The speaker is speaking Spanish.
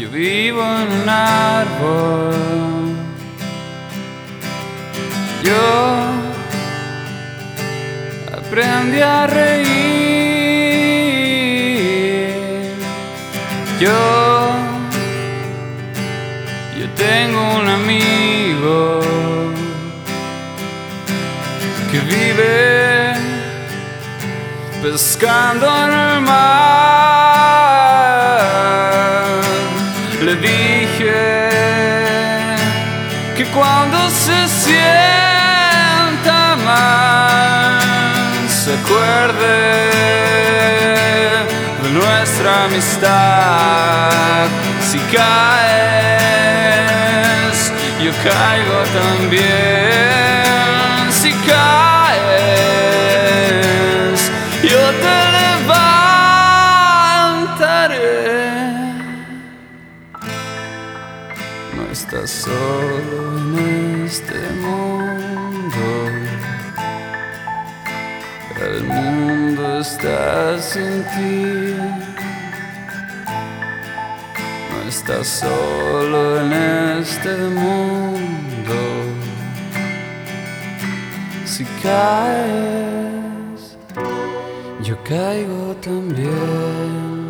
Yo vivo en un árbol. Yo aprendí a reír. Yo tengo un amigo que vive pescando en el mar. Le dije que cuando se sienta mal se acuerde de nuestra amistad. Si caes, yo caigo también. Si caes, yo te levantaré. No estás solo en este mundo. El mundo está sin ti. No estás solo en este mundo. Si caes, yo caigo también.